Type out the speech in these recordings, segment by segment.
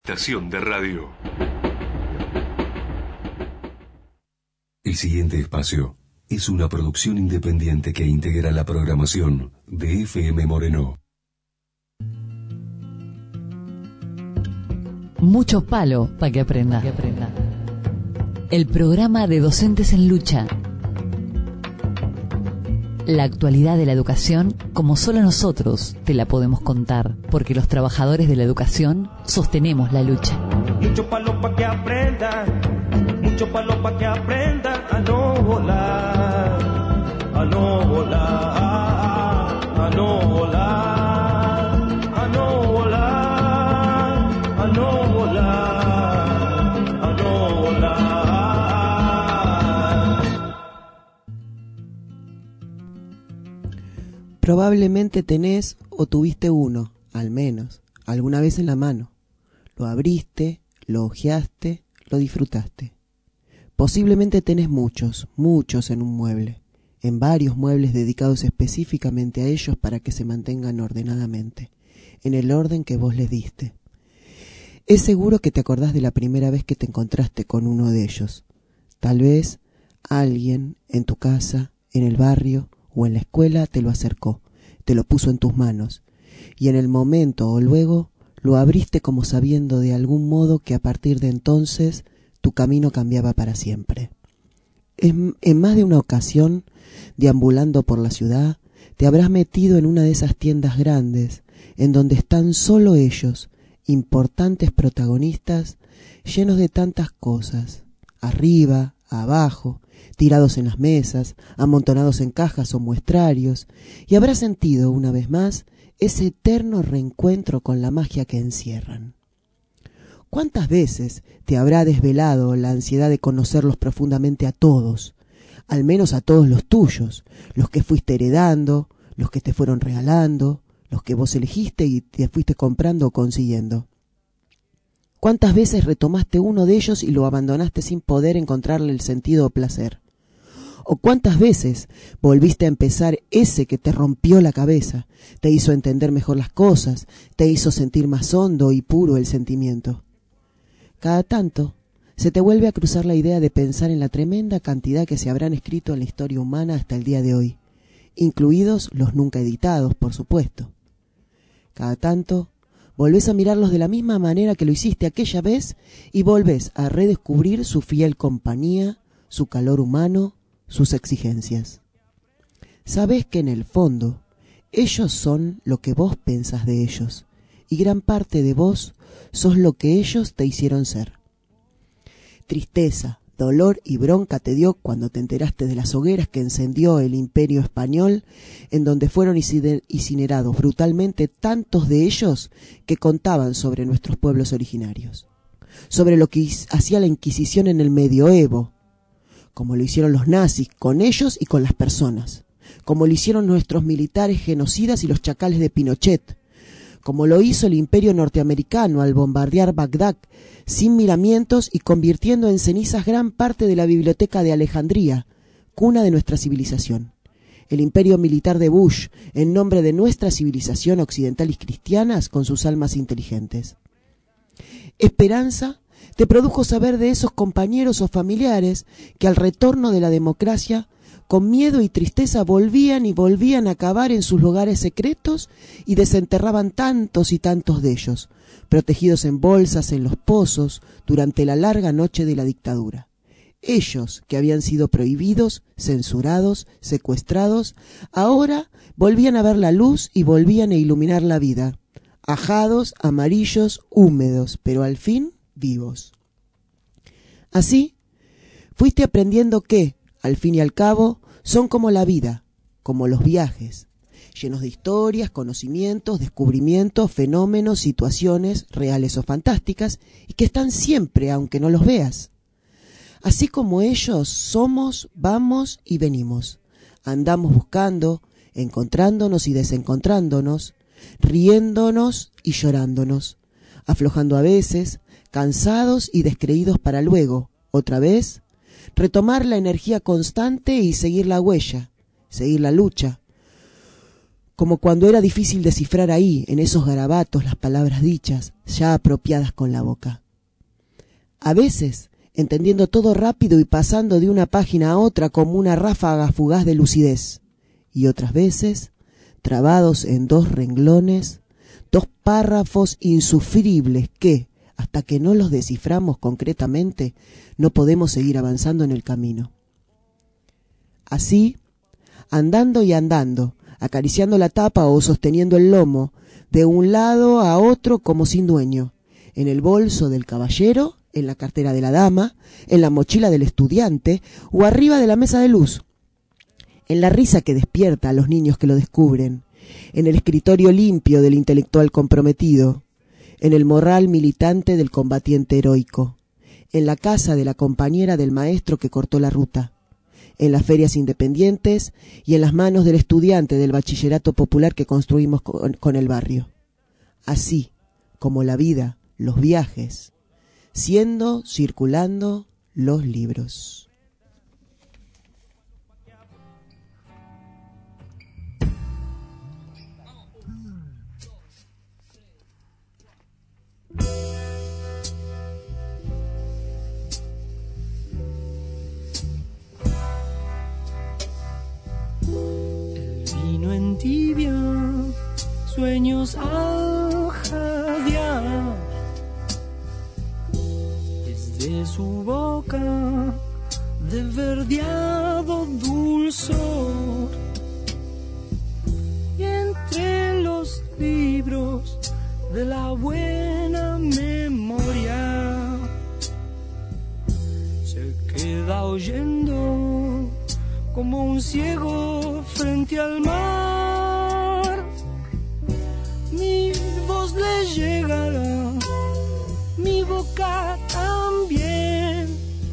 Estación de radio. El siguiente espacio es una producción independiente que integra la programación de FM Moreno. Mucho palo para que aprenda. El programa de Docentes en Lucha. La actualidad de la educación como solo nosotros te la podemos contar, porque los trabajadores de la educación sostenemos la lucha. Mucho palo para que aprenda, mucho palo para que aprenda a no volar, a no volar, a no volar, a no volar, a no volar, a no volar. Probablemente tenés o tuviste uno, al menos, alguna vez en la mano. Lo abriste, lo hojeaste, lo disfrutaste. Posiblemente tenés muchos en un mueble, en varios muebles dedicados específicamente a ellos para que se mantengan ordenadamente, en el orden que vos les diste. Es seguro que te acordás de la primera vez que te encontraste con uno de ellos. Tal vez alguien en tu casa, en el barrio o en la escuela te lo acercó, te lo puso en tus manos, y en el momento o luego lo abriste como sabiendo de algún modo que a partir de entonces tu camino cambiaba para siempre. En más de una ocasión, deambulando por la ciudad, te habrás metido en una de esas tiendas grandes, en donde están solo ellos, importantes protagonistas, llenos de tantas cosas, arriba, abajo, tirados en las mesas, amontonados en cajas o muestrarios, y habrás sentido una vez más ese eterno reencuentro con la magia que encierran. ¿Cuántas veces te habrá desvelado la ansiedad de conocerlos profundamente a todos, al menos a todos los tuyos, los que fuiste heredando, los que te fueron regalando, los que vos elegiste y te fuiste comprando o consiguiendo? ¿Cuántas veces retomaste uno de ellos y lo abandonaste sin poder encontrarle el sentido o placer? ¿O cuántas veces volviste a empezar ese que te rompió la cabeza, te hizo entender mejor las cosas, te hizo sentir más hondo y puro el sentimiento? Cada tanto se te vuelve a cruzar la idea de pensar en la tremenda cantidad que se habrán escrito en la historia humana hasta el día de hoy, incluidos los nunca editados, por supuesto. Cada tanto volvés a mirarlos de la misma manera que lo hiciste aquella vez y volvés a redescubrir su fiel compañía, su calor humano, sus exigencias. Sabés que en el fondo ellos son lo que vos pensás de ellos, y gran parte de vos sos lo que ellos te hicieron ser. Tristeza, dolor y bronca te dio cuando te enteraste de las hogueras que encendió el Imperio Español, en donde fueron incinerados brutalmente tantos de ellos que contaban sobre nuestros pueblos originarios, sobre lo que hacía la Inquisición en el Medioevo, como lo hicieron los nazis con ellos y con las personas, como lo hicieron nuestros militares genocidas y los chacales de Pinochet, como lo hizo el Imperio norteamericano al bombardear Bagdad sin miramientos y convirtiendo en cenizas gran parte de la biblioteca de Alejandría, cuna de nuestra civilización. El imperio militar de Bush, en nombre de nuestra civilización occidental y cristianas, con sus almas inteligentes. Esperanza te produjo saber de esos compañeros o familiares que al retorno de la democracia, con miedo y tristeza volvían a cavar en sus lugares secretos y desenterraban tantos y tantos de ellos, protegidos en bolsas en los pozos durante la larga noche de la dictadura. Ellos, que habían sido prohibidos, censurados, secuestrados, ahora volvían a ver la luz y volvían a iluminar la vida, ajados, amarillos, húmedos, pero al fin vivos. Así, fuiste aprendiendo que, al fin y al cabo, son como la vida, como los viajes, llenos de historias, conocimientos, descubrimientos, fenómenos, situaciones, reales o fantásticas, y que están siempre, aunque no los veas. Así como ellos somos, vamos y venimos, andamos buscando, encontrándonos y desencontrándonos, riéndonos y llorándonos, aflojando a veces, cansados y descreídos para luego, otra vez, retomar la energía constante y seguir la huella, seguir la lucha, como cuando era difícil descifrar ahí, en esos garabatos, las palabras dichas, ya apropiadas con la boca. A veces, entendiendo todo rápido y pasando de una página a otra como una ráfaga fugaz de lucidez, y otras veces, trabados en 2 renglones, 2 párrafos insufribles que, hasta que no los desciframos concretamente, no podemos seguir avanzando en el camino. Así, andando y andando, acariciando la tapa o sosteniendo el lomo, de un lado a otro como sin dueño, en el bolso del caballero, en la cartera de la dama, en la mochila del estudiante o arriba de la mesa de luz, en la risa que despierta a los niños que lo descubren, en el escritorio limpio del intelectual comprometido, en el morral militante del combatiente heroico, en la casa de la compañera del maestro que cortó la ruta, en las ferias independientes y en las manos del estudiante del bachillerato popular que construimos con el barrio. Así como la vida, los viajes, siendo, circulando los libros. En tibia, sueños al jadear, desde su boca de verdeado dulzor, y entre los libros de la buena memoria se queda oyendo como un ciego frente al mar. Mi voz le llegará, mi boca también.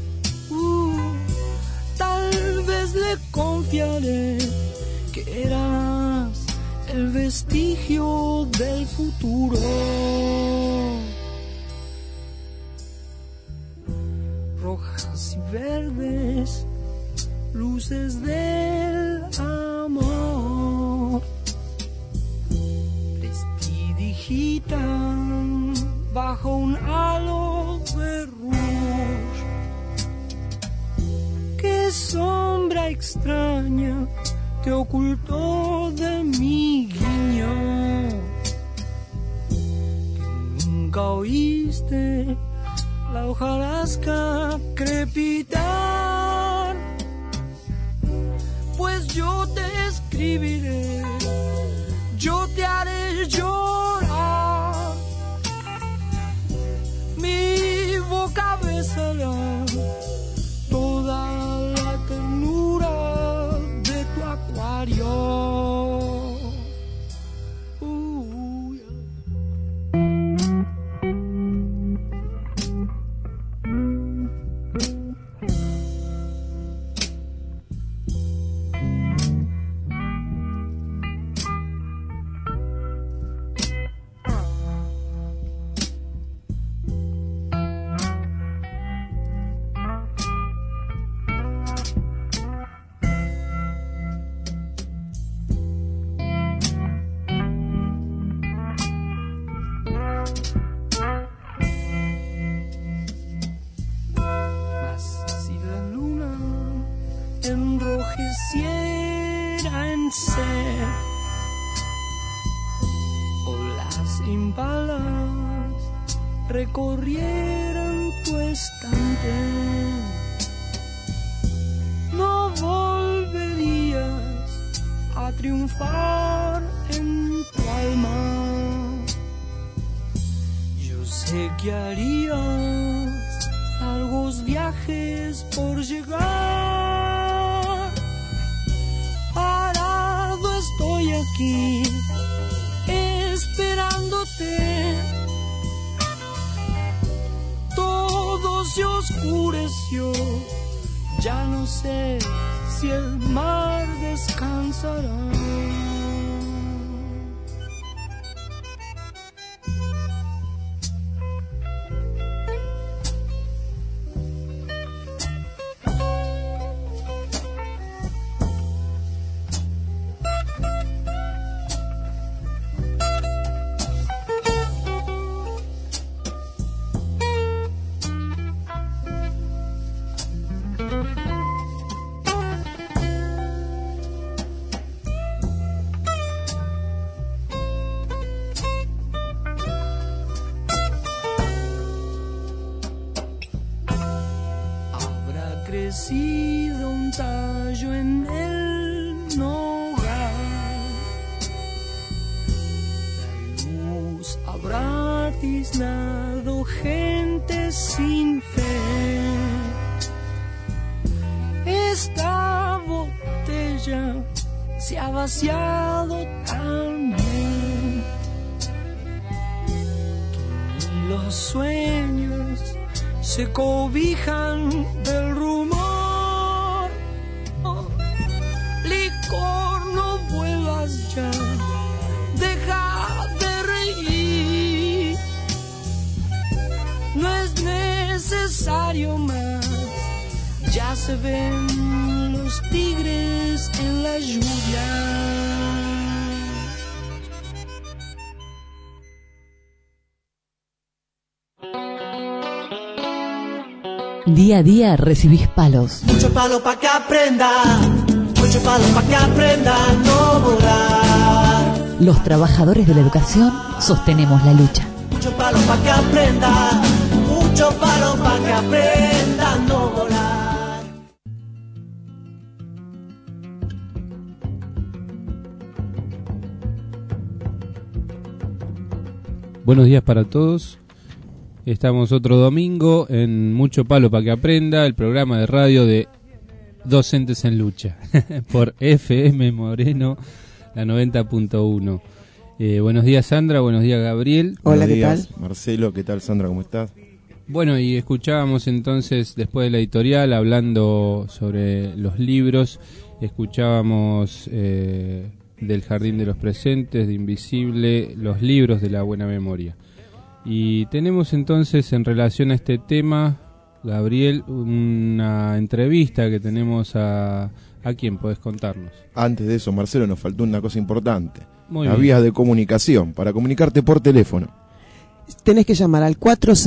Tal vez le confiaré que eras el vestigio del futuro. Rojas y verdes, luces del amor, prestidigitan bajo un halo de rouge. Qué sombra extraña te ocultó de mi guiño, que nunca oíste la hojarasca crepitar. Pues yo te escribiré, yo te haré llorar, mi boca besará toda la ternura de tu acuario. Enrojeciera en sed, o las impalas recorrieran tu estante, no volverías a triunfar en tu alma. Yo sé que harías largos viajes por llegar. Estoy aquí esperándote. Todo se oscureció, ya no sé si el mar descansará. crecido un tallo en el nogal. La luz habrá tiznado gente sin fe. Esta botella se ha vaciado también. Y los sueños se cobijan del rumor. Oh, licor, no vuelvas ya, deja de reír. No es necesario más, ya se ven los tigres en la lluvia. Día a día recibís palos. Mucho palo pa' que aprenda, mucho palo pa' que aprenda a no volar. Los trabajadores de la educación sostenemos la lucha. Mucho palo pa' que aprenda, mucho palo pa' que aprenda a no volar. Buenos días para todos. Estamos otro domingo en Mucho Palo para que Aprenda, el programa de radio de Docentes en Lucha, por FM Moreno, la 90.1. Buenos días, Sandra, buenos días, Gabriel. Hola, Buenos días, ¿qué tal? Marcelo, ¿qué tal, Sandra? ¿Cómo estás? Bueno, y escuchábamos entonces, después de la editorial, hablando sobre los libros, escuchábamos del Jardín de los Presentes, de Invisible, los libros de la buena memoria. Y tenemos entonces en relación a este tema, Gabriel, una entrevista que tenemos a quién podés contarnos. Antes de eso, Marcelo, nos faltó una cosa importante. Muy Las bien. vías de comunicación, para comunicarte por teléfono, Tenés que llamar al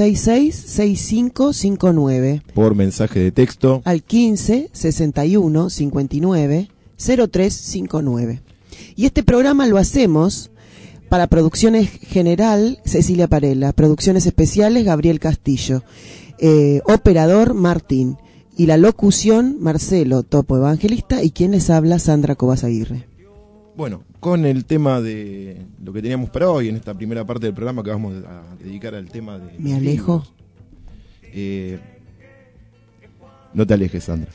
466-6559, por mensaje de texto, al 15-61-59-0359. Y este programa lo hacemos para Producciones General, Cecilia Parela, Producciones Especiales, Gabriel Castillo, Operador, Martín, y la locución, Marcelo Topo Evangelista, y quien les habla, Sandra Cobas Aguirre. bueno, con el tema de lo que teníamos para hoy, en esta primera parte del programa que vamos a dedicar al tema de... ¿Me alejo? libros. No te alejes, Sandra.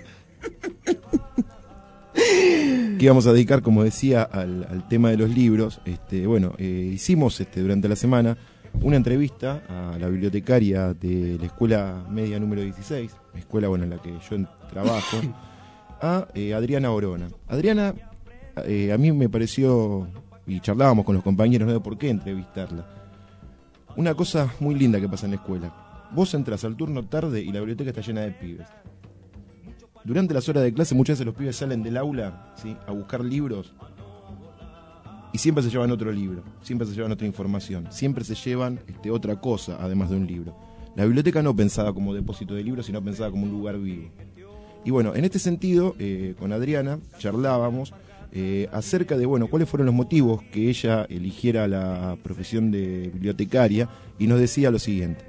Que íbamos a dedicar, como decía, al tema de los libros. Hicimos durante la semana una entrevista a la bibliotecaria de la escuela media número 16, escuela en la que yo trabajo, a Adriana Orona. Adriana, a mí me pareció, y charlábamos con los compañeros, no de por qué entrevistarla, una cosa muy linda que pasa en la escuela. Vos entras al turno tarde y la biblioteca está llena de pibes. Durante las horas de clase muchas veces los pibes salen del aula, ¿sí?, a buscar libros y siempre se llevan otro libro, siempre se llevan otra información, siempre se llevan otra cosa además de un libro. La biblioteca no pensada como depósito de libros, sino pensada como un lugar vivo. Y bueno, en este sentido, con Adriana charlábamos acerca de, cuáles fueron los motivos que ella eligiera la profesión de bibliotecaria, y nos decía lo siguiente.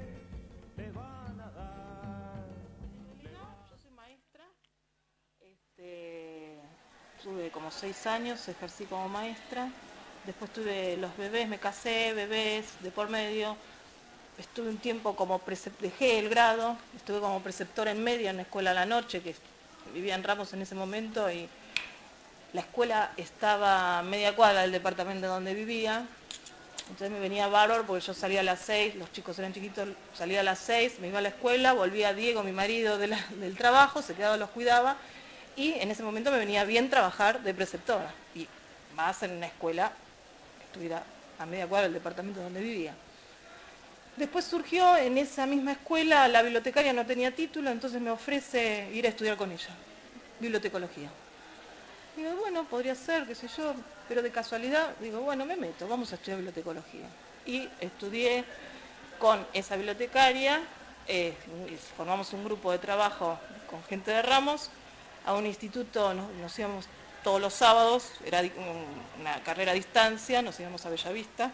Tuve como 6 años, ejercí como maestra, después tuve los bebés, me casé, bebés de por medio, estuve un tiempo dejé el grado, estuve como preceptora en media en una escuela a la noche, que vivía en Ramos en ese momento, y la escuela estaba a media cuadra del departamento donde vivía, entonces me venía bárbaro porque yo salía a las 6, los chicos eran chiquitos, salía a las 6, me iba a la escuela, volvía Diego, mi marido del trabajo, se quedaba, los cuidaba, y en ese momento me venía bien trabajar de preceptora, y más en una escuela que estuviera a media cuadra del departamento donde vivía. Después surgió en esa misma escuela, la bibliotecaria no tenía título, entonces me ofrece ir a estudiar con ella, bibliotecología. Digo, bueno, podría ser, qué sé yo, pero de casualidad, digo, bueno, me meto, vamos a estudiar bibliotecología. Y estudié con esa bibliotecaria, formamos un grupo de trabajo con gente de Ramos, a un instituto, nos íbamos todos los sábados, era una carrera a distancia, nos íbamos a Bellavista.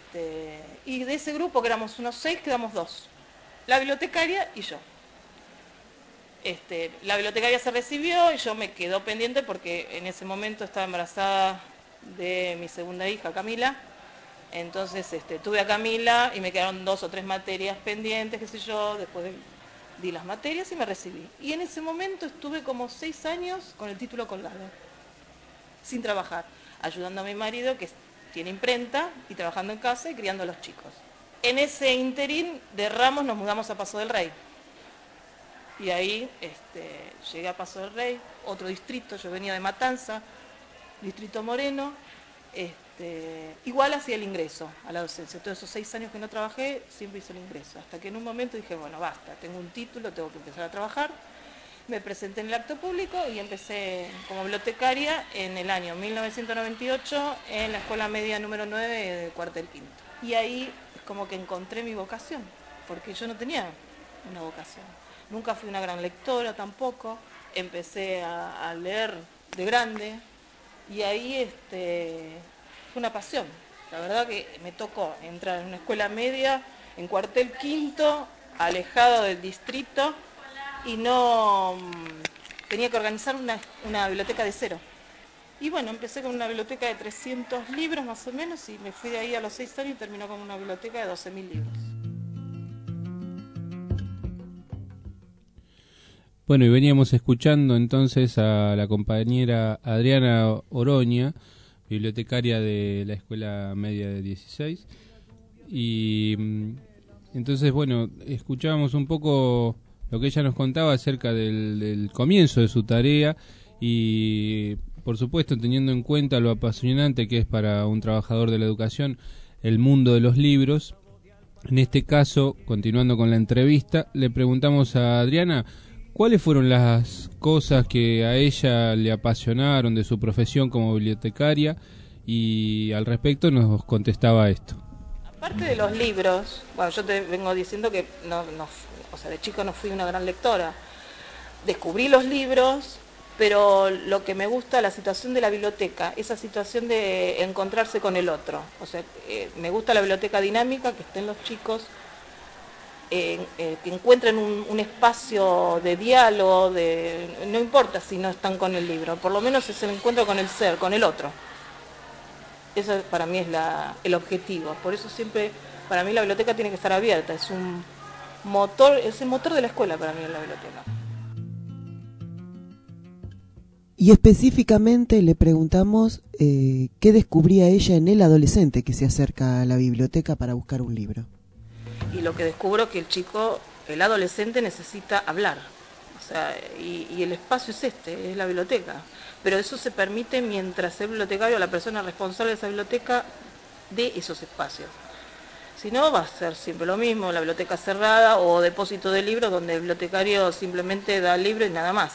Y de ese grupo, que éramos unos 6, quedamos 2, la bibliotecaria y yo. La bibliotecaria se recibió y yo me quedo pendiente porque en ese momento estaba embarazada de mi segunda hija, Camila. Entonces tuve a Camila y me quedaron 2 o 3 materias pendientes, qué sé yo, después di las materias y me recibí. Y en ese momento estuve como 6 años con el título colgado, sin trabajar, ayudando a mi marido que tiene imprenta y trabajando en casa y criando a los chicos. En ese interín de Ramos nos mudamos a Paso del Rey. Y ahí llegué a Paso del Rey, otro distrito, yo venía de Matanza, distrito Moreno, igual hacía el ingreso a la docencia. Todos esos 6 años que no trabajé, siempre hice el ingreso. Hasta que en un momento dije, bueno, basta, tengo un título, tengo que empezar a trabajar. Me presenté en el acto público y empecé como bibliotecaria en el año 1998 en la escuela media número 9 de Cuartel Quinto. Y ahí es como que encontré mi vocación, porque yo no tenía una vocación. Nunca fui una gran lectora tampoco, empecé a leer de grande y ahí fue una pasión. La verdad que me tocó entrar en una escuela media, en Cuartel Quinto, alejado del distrito y no tenía que organizar una biblioteca de cero. Y bueno, empecé con una biblioteca de 300 libros más o menos y me fui de ahí a los 6 años y terminó con una biblioteca de 12.000 libros. Bueno, y veníamos escuchando entonces a la compañera Adriana Oroña, bibliotecaria de la Escuela Media de 16. Y entonces, bueno, escuchábamos un poco lo que ella nos contaba acerca del comienzo de su tarea y, por supuesto, teniendo en cuenta lo apasionante que es para un trabajador de la educación el mundo de los libros. En este caso, continuando con la entrevista, le preguntamos a Adriana ¿cuáles fueron las cosas que a ella le apasionaron de su profesión como bibliotecaria? Y al respecto nos contestaba esto. Aparte de los libros, bueno, yo te vengo diciendo que de chico no fui una gran lectora. Descubrí los libros, pero lo que me gusta, la situación de la biblioteca, esa situación de encontrarse con el otro. O sea, me gusta la biblioteca dinámica, que estén los chicos, que encuentren un espacio de diálogo, no importa si no están con el libro, por lo menos es el encuentro con el ser, con el otro. Eso para mí es el objetivo. Por eso siempre, para mí la biblioteca tiene que estar abierta, es un motor, es el motor de la escuela para mí en la biblioteca. Y específicamente le preguntamos qué descubría ella en el adolescente que se acerca a la biblioteca para buscar un libro. Y lo que descubro es que el adolescente necesita hablar, o sea, y el espacio es la biblioteca, pero eso se permite mientras el bibliotecario, la persona responsable de esa biblioteca, dé esos espacios. Si no, va a ser siempre lo mismo, la biblioteca cerrada o depósito de libros donde el bibliotecario simplemente da el libro y nada más.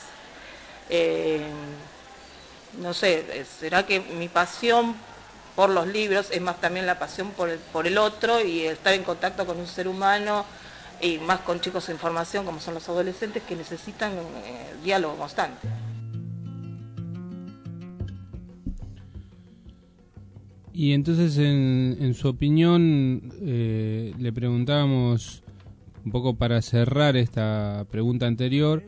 No sé, ¿será que mi pasión por los libros es más también la pasión por el otro y estar en contacto con un ser humano y más con chicos en formación como son los adolescentes que necesitan diálogo constante? Y entonces, en su opinión, le preguntábamos, un poco para cerrar esta pregunta anterior,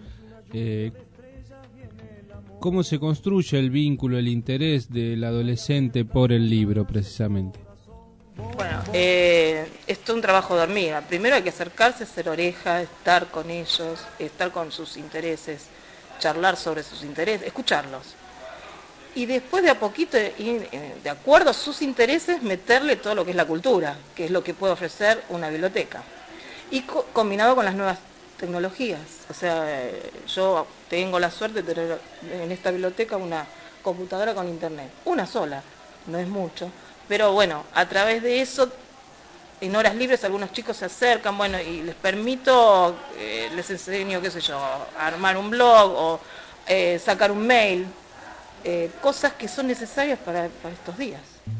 ¿cómo se construye el vínculo, el interés del adolescente por el libro, precisamente? Bueno, esto es un trabajo de hormiga. Primero hay que acercarse, hacer oreja, estar con ellos, estar con sus intereses, charlar sobre sus intereses, escucharlos. Y después de a poquito, de acuerdo a sus intereses, meterle todo lo que es la cultura, que es lo que puede ofrecer una biblioteca. Y combinado con las nuevas tecnologías. O sea, yo tengo la suerte de tener en esta biblioteca una computadora con internet. Una sola, no es mucho. Pero bueno, a través de eso, en horas libres algunos chicos se acercan, bueno, y les permito, les enseño, qué sé yo, a armar un blog o sacar un mail. Cosas que son necesarias para estos días.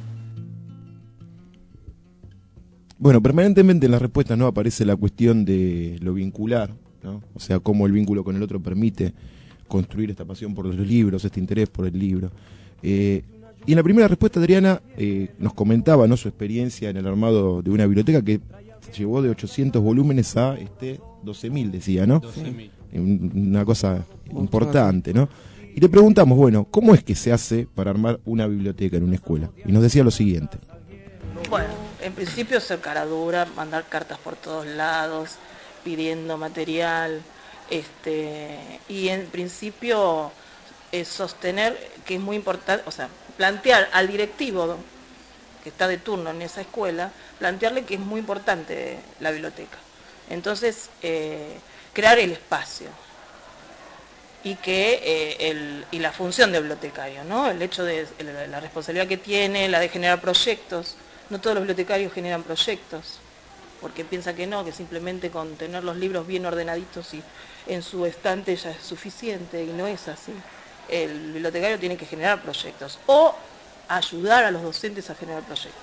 Bueno, permanentemente en las respuestas no aparece la cuestión de lo vincular, ¿no? O sea, cómo el vínculo con el otro permite construir esta pasión por los libros, este interés por el libro. Y en la primera respuesta Adriana nos comentaba, ¿no?, su experiencia en el armado de una biblioteca que Llevó de 800 volúmenes a 12.000, decía, ¿no? 12.000. Una cosa importante, ¿no? Y le preguntamos, bueno, ¿cómo es que se hace para armar una biblioteca en una escuela? Y nos decía lo siguiente. Bueno, en principio ser cara dura, mandar cartas por todos lados, pidiendo material, y en principio sostener que es muy importante, o sea, plantear al directivo que está de turno en esa escuela, plantearle que es muy importante la biblioteca. Entonces, crear el espacio y que y la función de bibliotecario, ¿no? El hecho de la responsabilidad que tiene, la de generar proyectos. No todos los bibliotecarios generan proyectos, porque piensan que no, que simplemente con tener los libros bien ordenaditos y en su estante ya es suficiente, y no es así. El bibliotecario tiene que generar proyectos o ayudar a los docentes a generar proyectos.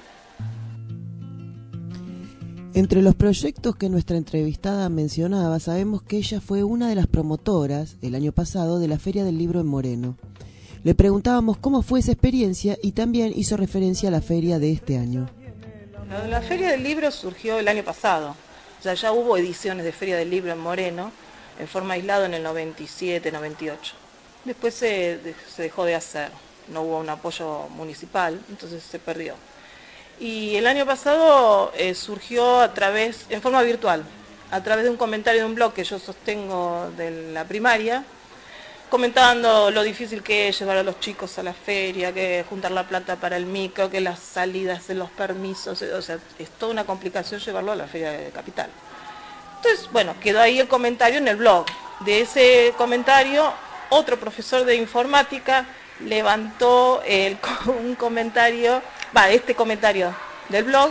Entre los proyectos que nuestra entrevistada mencionaba, sabemos que ella fue una de las promotoras el año pasado de la Feria del Libro en Moreno. Le preguntábamos cómo fue esa experiencia y también hizo referencia a la feria de este año. La Feria del Libro surgió el año pasado. O sea, ya hubo ediciones de Feria del Libro en Moreno, en forma aislada en el 97, 98. Después se dejó de hacer, no hubo un apoyo municipal, entonces se perdió. Y el año pasado surgió en forma virtual, a través de un comentario de un blog que yo sostengo de la primaria, comentando lo difícil que es llevar a los chicos a la feria, que juntar la plata para el micro, que las salidas, los permisos, o sea, es toda una complicación llevarlo a la feria de Capital. Entonces, bueno, quedó ahí el comentario en el blog. De ese comentario, otro profesor de informática levantó un comentario, este comentario del blog,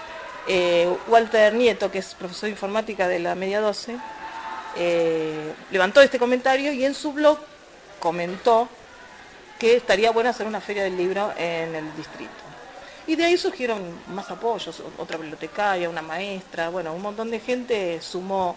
Walter Nieto, que es profesor de informática de la Media 12, levantó este comentario y en su blog comentó que estaría bueno hacer una feria del libro en el distrito. Y de ahí surgieron más apoyos, otra bibliotecaria, una maestra, bueno, un montón de gente se sumó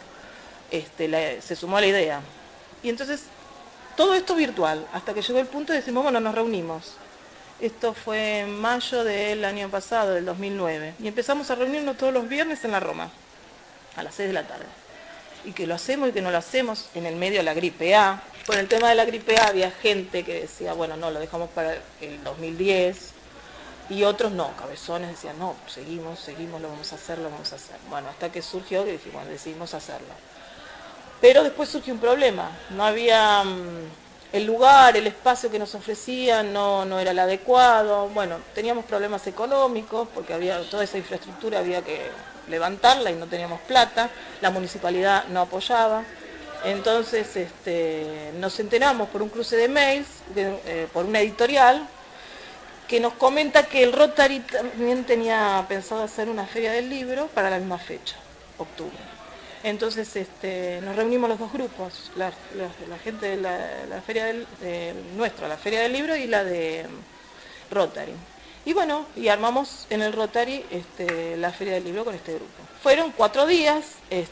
a la idea. Y entonces, todo esto virtual, hasta que llegó el punto de decir, bueno, nos reunimos. Esto fue en mayo del año pasado, del 2009. Y empezamos a reunirnos todos los viernes en la Roma, a las 6 de la tarde. Y que lo hacemos y que no lo hacemos en el medio de la gripe A. Con el tema de la gripe A había gente que decía, bueno, no, lo dejamos para el 2010. Y otros no, cabezones decían, no, seguimos, lo vamos a hacer. Bueno, hasta que surgió que dijimos, decidimos hacerlo. Pero después surgió un problema. No había el lugar, el espacio que nos ofrecían, no era el adecuado. Bueno, teníamos problemas económicos porque había toda esa infraestructura, había que levantarla y no teníamos plata, la municipalidad no apoyaba. Entonces nos enteramos por un cruce de mails, por una editorial, que nos comenta que el Rotary también tenía pensado hacer una feria del libro para la misma fecha, octubre. Entonces nos reunimos los dos grupos, la gente de la feria la feria del libro y la de Rotary. Y bueno, y armamos en el Rotary la Feria del Libro con este grupo. Fueron 4 días,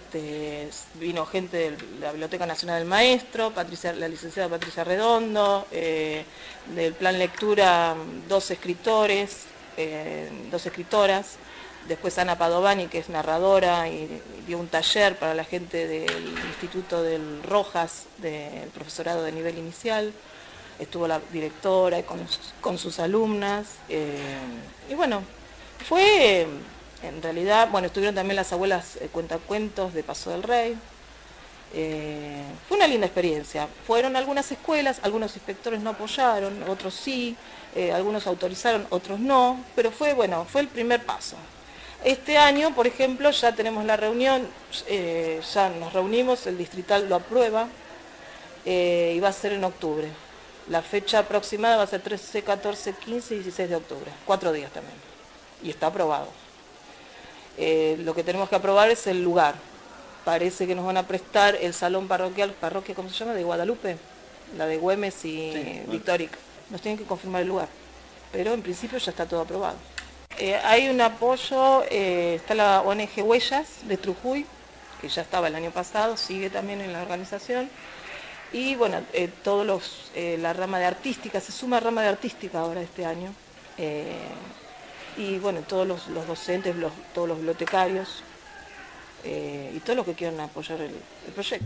vino gente de la Biblioteca Nacional del Maestro, la licenciada Patricia Redondo, del Plan Lectura 2 escritores, 2 escritoras, después Ana Padovani, que es narradora, y dio un taller para la gente del Instituto del Rojas, del profesorado de nivel inicial. Estuvo la directora con sus alumnas, y bueno, fue en realidad, bueno, estuvieron también las abuelas cuentacuentos de Paso del Rey. Fue una linda experiencia. Fueron algunas escuelas, algunos inspectores no apoyaron, otros sí, algunos autorizaron, otros no, pero fue el primer paso. Este año, por ejemplo, ya tenemos la reunión, ya nos reunimos, el distrital lo aprueba, y va a ser en octubre. La fecha aproximada va a ser 13, 14, 15 y 16 de octubre, 4 días también, y está aprobado. Lo que tenemos que aprobar es el lugar. Parece que nos van a prestar el salón parroquia, ¿cómo se llama? De Guadalupe, la de Güemes y sí, Victoric. Nos tienen que confirmar el lugar, pero en principio ya está todo aprobado. Hay un apoyo, está la ONG Huellas de Trujuy, que ya estaba el año pasado, sigue también en la organización. Y bueno, la rama de artística, se suma rama de artística ahora este año. Y bueno, todos los docentes, todos los bibliotecarios, y todos los que quieran apoyar el proyecto.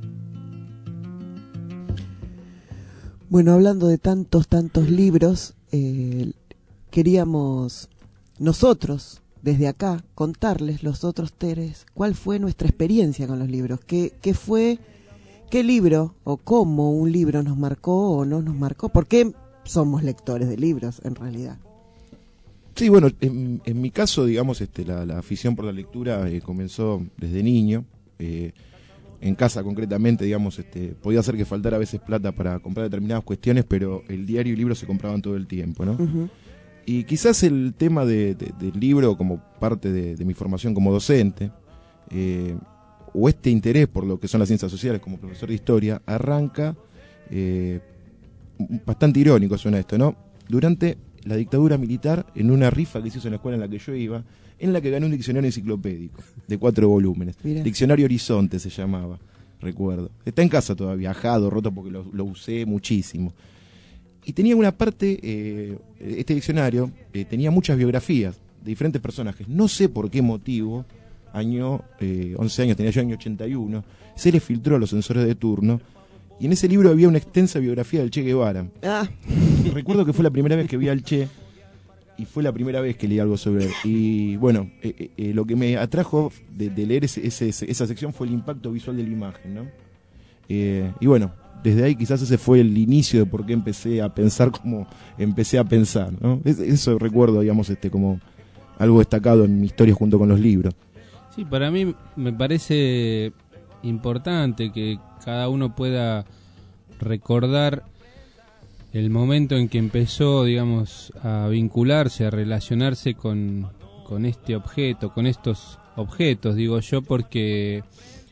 Bueno, hablando de tantos libros, queríamos nosotros, desde acá, contarles los otros Teres cuál fue nuestra experiencia con los libros, qué libro o cómo un libro nos marcó o no nos marcó, por qué somos lectores de libros en realidad. Sí, bueno, en mi caso, digamos, la afición por la lectura comenzó desde niño. En casa, concretamente, digamos, podía hacer que faltara a veces plata para comprar determinadas cuestiones, pero el diario y libros se compraban todo el tiempo, ¿no? Uh-huh. Y quizás el tema del libro como parte de mi formación como docente, o este interés por lo que son las ciencias sociales como profesor de historia, arranca, bastante irónico suena esto, ¿no? Durante la dictadura militar, en una rifa que se hizo en la escuela en la que yo iba, en la que gané un diccionario enciclopédico de 4 volúmenes. Mirá. Diccionario Horizonte se llamaba, recuerdo. Está en casa todavía, ajado, roto porque lo usé muchísimo. Y tenía una parte, este diccionario, tenía muchas biografías de diferentes personajes. No sé por qué motivo, 11 años, tenía yo año 81, se le filtró a los censores de turno, y en ese libro había una extensa biografía del Che Guevara. Recuerdo que fue la primera vez que vi al Che, y fue la primera vez que leí algo sobre él. Y bueno, lo que me atrajo de leer esa sección fue el impacto visual de la imagen, ¿no? Y bueno, desde ahí quizás ese fue el inicio de por qué empecé a pensar como empecé a pensar, ¿no? Eso recuerdo, digamos, como algo destacado en mi historia junto con los libros. Sí, para mí me parece importante que cada uno pueda recordar el momento en que empezó, digamos, a vincularse, a relacionarse con este objeto, con estos objetos, digo yo, porque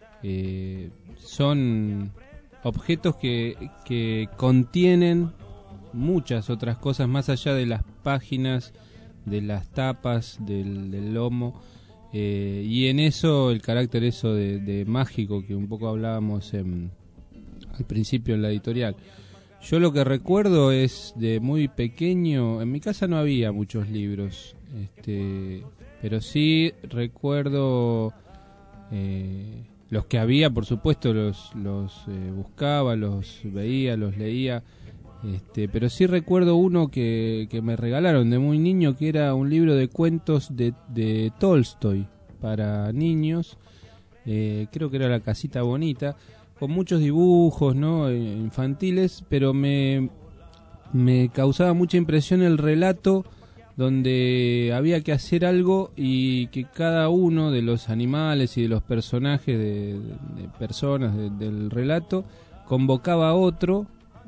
son objetos que contienen muchas otras cosas más allá de las páginas, de las tapas, del lomo, y en eso el carácter de mágico que un poco hablábamos al principio en la editorial. Yo lo que recuerdo es de muy pequeño, en mi casa no había muchos libros, pero sí recuerdo los que había, por supuesto, los buscaba, los veía, los leía, pero sí recuerdo uno que me regalaron de muy niño, que era un libro de cuentos de Tolstoy para niños, creo que era La casita bonita, con muchos dibujos, ¿no?, infantiles, pero me causaba mucha impresión el relato donde había que hacer algo y que cada uno de los animales y de los personajes de personas del relato convocaba a otro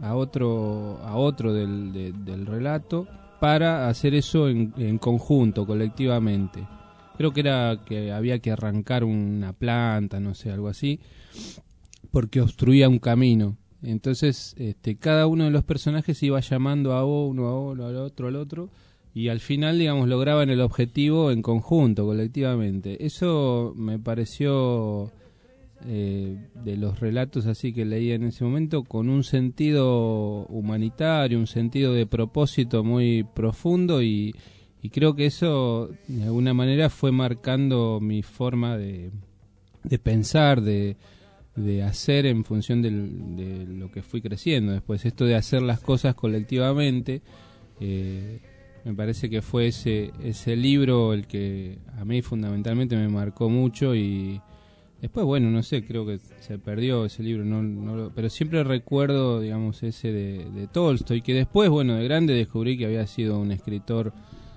del relato para hacer eso en conjunto, colectivamente. Creo que era que había que arrancar una planta, no sé, algo así, porque obstruía un camino. Entonces, cada uno de los personajes iba llamando a uno, al otro, y al final, digamos, lograban el objetivo en conjunto, colectivamente. Eso me pareció, de los relatos así que leía en ese momento, con un sentido humanitario, un sentido de propósito muy profundo, y creo que eso, de alguna manera, fue marcando mi forma de pensar, de hacer en función de lo que fui creciendo después. Esto de hacer las cosas colectivamente, me parece que fue ese libro el que a mí fundamentalmente me marcó mucho, y después, bueno, no sé, creo que se perdió ese libro, pero siempre recuerdo, digamos, ese de Tolstoy, que después, bueno, de grande descubrí que había sido un escritor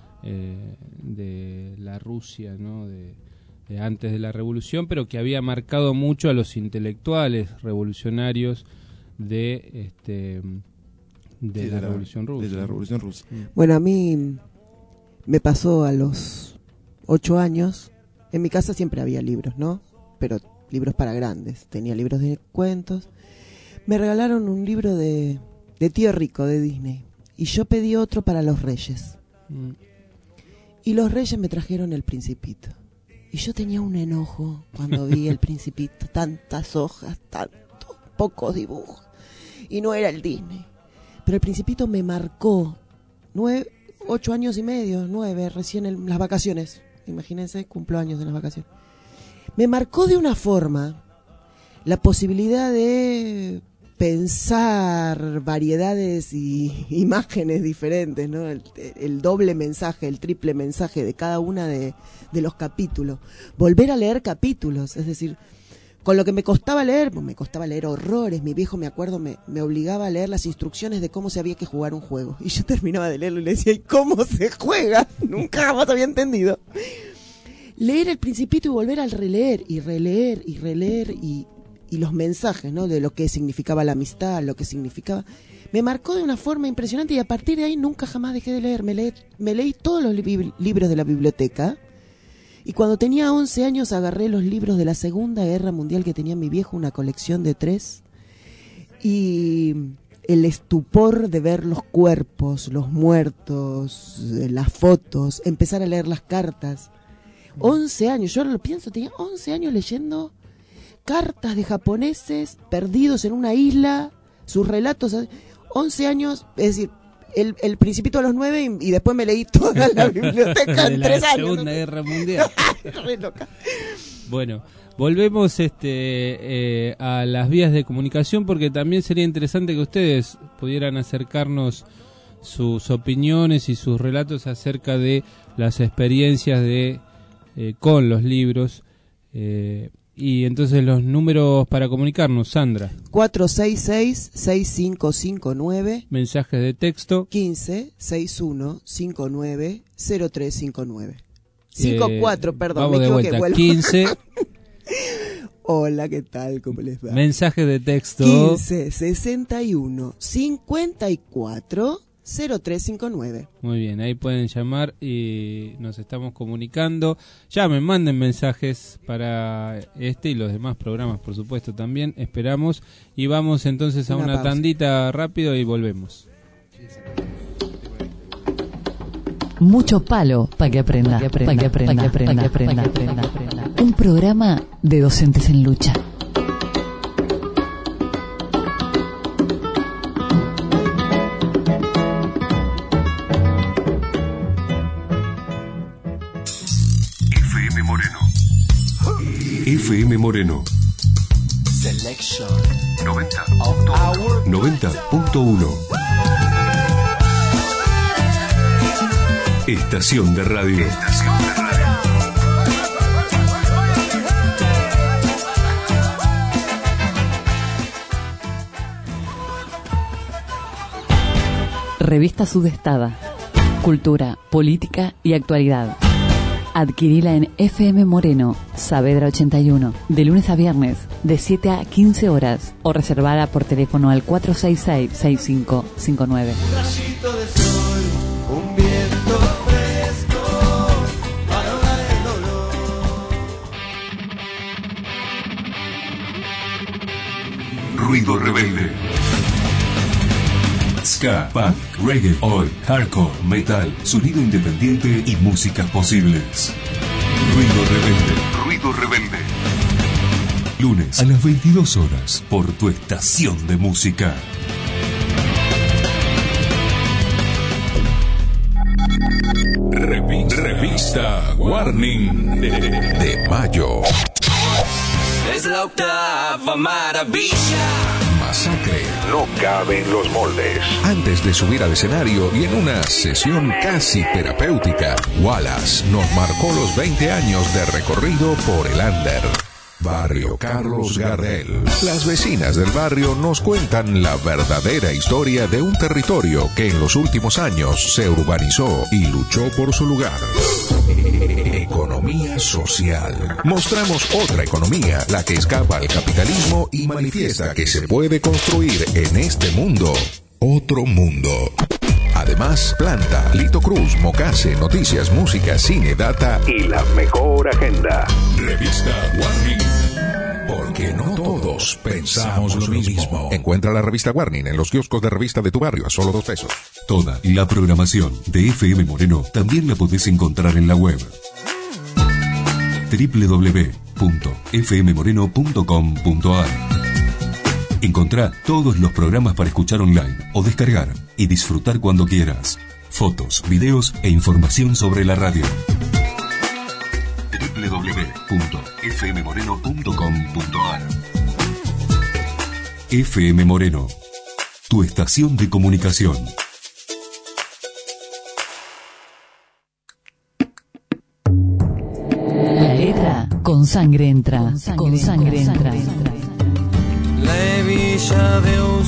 de la Rusia, ¿no?, de antes de la revolución, pero que había marcado mucho a los intelectuales revolucionarios de la Revolución Rusa. De la Revolución Rusa. Bueno, a mí me pasó a los 8 años. En mi casa siempre había libros, ¿no? Pero libros para grandes. Tenía libros de cuentos. Me regalaron un libro de Tío Rico, de Disney. Y yo pedí otro para los Reyes. Y los Reyes me trajeron El Principito. Y yo tenía un enojo cuando vi El Principito, tantas hojas, tantos pocos dibujos, y no era el Disney. Pero El Principito me marcó 8 años y medio, 9, recién en las vacaciones. Imagínense, cumplo años en las vacaciones. me marcó de una forma la posibilidad de pensar variedades y imágenes diferentes, ¿no? El doble mensaje, el triple mensaje de cada una de los capítulos. Volver a leer capítulos, es decir, con lo que me costaba leer horrores. Mi viejo, me acuerdo, me obligaba a leer las instrucciones de cómo se había que jugar un juego. Y yo terminaba de leerlo y le decía, ¿y cómo se juega? Nunca jamás había entendido. Leer El Principito y volver a releer y releer y releer y los mensajes, ¿no? De lo que significaba la amistad, lo que significaba... Me marcó de una forma impresionante y a partir de ahí nunca jamás dejé de leer. Me leí todos los libros de la biblioteca. Y cuando tenía 11 años agarré los libros de la Segunda Guerra Mundial que tenía mi viejo, una colección de 3. Y el estupor de ver los cuerpos, los muertos, las fotos, empezar a leer las cartas. 11 años, yo ahora lo pienso, tenía 11 años leyendo cartas de japoneses perdidos en una isla, sus relatos. 11 años, es decir... El Principito a los 9 y después me leí toda la biblioteca en 3 años. Segunda Guerra Mundial. Re loca. Bueno, volvemos a las vías de comunicación porque también sería interesante que ustedes pudieran acercarnos sus opiniones y sus relatos acerca de las experiencias con los libros. Y entonces los números para comunicarnos, Sandra. 466-6559. Mensajes de texto. 15-6159-0359. 54, perdón, vamos me de equivoqué. Vuelta. 15. Hola, ¿qué tal? ¿Cómo les va? Mensajes de texto. 15-61-54-0359. Muy bien, ahí pueden llamar y nos estamos comunicando. Llamen, manden mensajes para este y los demás programas, por supuesto, también. Esperamos y vamos entonces a una tandita rápido y volvemos. Mucho palo para que aprenda. Un programa de docentes en lucha. FM Moreno. Selection 90.1. Estación de radio. Revista Sudestada. Cultura, política y actualidad. Adquirila en FM Moreno, Saavedra 81, de lunes a viernes, de 7 a 15 horas, o reservada por teléfono al 466-6559. Un rayito de sol, un viento fresco, para ahogar el dolor. Ruido rebelde. Ska, punk, reggae, oi, hardcore, metal, sonido independiente y músicas posibles. Ruido rebelde. Ruido rebelde. Lunes a las 22 horas por tu estación de música. Revista Warning de mayo. Es la octava maravilla. Masacre no cabe en los moldes. Antes de subir al escenario y en una sesión casi terapéutica, Wallace nos marcó los 20 años de recorrido por el under. Barrio Carlos Gardel. Las vecinas del barrio nos cuentan la verdadera historia de un territorio que en los últimos años se urbanizó y luchó por su lugar. Economía social. Mostramos otra economía, la que escapa al capitalismo y manifiesta que se puede construir en este mundo otro mundo. Además, Planta, Lito Cruz, Mocase, Noticias, Música, Cine, Data y la mejor agenda. Revista Warning. Porque no todos pensamos lo mismo. Encuentra la revista Warning en los kioscos de revista de tu barrio a solo 2 pesos. Toda la programación de FM Moreno también la podés encontrar en la web www.fmmoreno.com.ar. Encontrá todos los programas para escuchar online o descargar y disfrutar cuando quieras. Fotos, videos e información sobre la radio. www www.fmmoreno.com.ar. FM Moreno, tu estación de comunicación. La letra con sangre entra, con sangre entra. La hebilla de un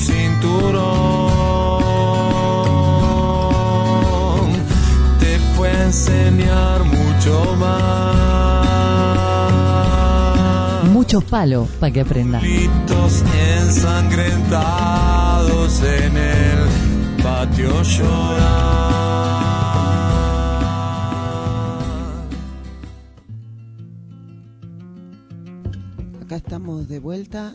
cinturón te fue a enseñar mucho más. Mucho palo para que aprenda. Gritos ensangrentados en el patio llorar. Acá estamos de vuelta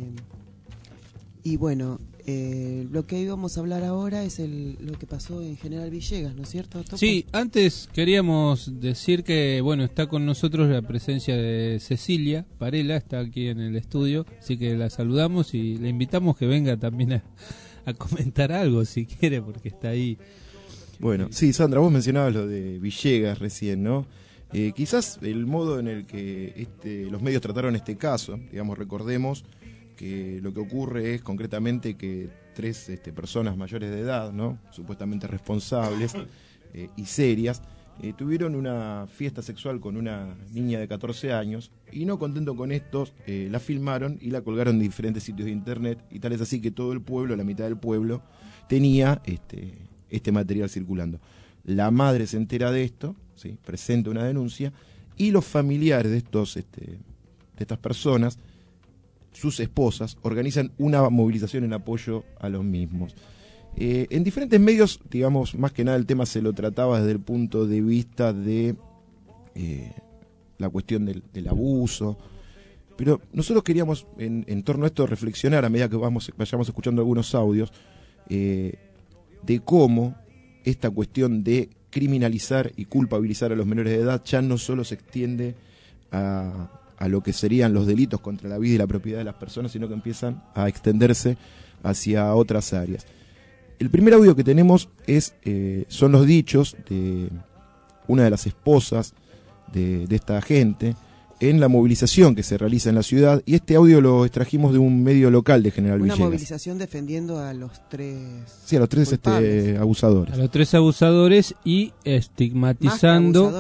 y bueno, lo que íbamos a hablar ahora es lo que pasó en General Villegas, ¿no es cierto, Topo? Sí, antes queríamos decir que, bueno, está con nosotros la presencia de Cecilia Parela, está aquí en el estudio, así que la saludamos y le invitamos que venga también a comentar algo si quiere, porque está ahí. Bueno, sí, Sandra, vos mencionabas lo de Villegas recién, ¿no? Quizás el modo en el que los medios trataron este caso, digamos, recordemos que lo que ocurre es concretamente que 3 personas mayores de edad, ¿no?, supuestamente responsables y serias, tuvieron una fiesta sexual con una niña de 14 años y no contento con esto, la filmaron y la colgaron en diferentes sitios de internet, y tal es así que todo el pueblo, la mitad del pueblo, tenía este material circulando. La madre se entera de esto, ¿sí?, presenta una denuncia, y los familiares de estas personas, sus esposas, organizan una movilización en apoyo a los mismos. En diferentes medios, digamos, más que nada el tema se lo trataba desde el punto de vista de la cuestión del abuso, pero nosotros queríamos en torno a esto reflexionar a medida que vayamos escuchando algunos audios, de cómo esta cuestión de criminalizar y culpabilizar a los menores de edad ya no solo se extiende a lo que serían los delitos contra la vida y la propiedad de las personas, sino que empiezan a extenderse hacia otras áreas. El primer audio que tenemos son los dichos de una de las esposas de esta gente en la movilización que se realiza en la ciudad, y este audio lo extrajimos de un medio local de General Villegas. Una movilización defendiendo a los 3... Sí, a los 3 abusadores. A los 3 abusadores y estigmatizando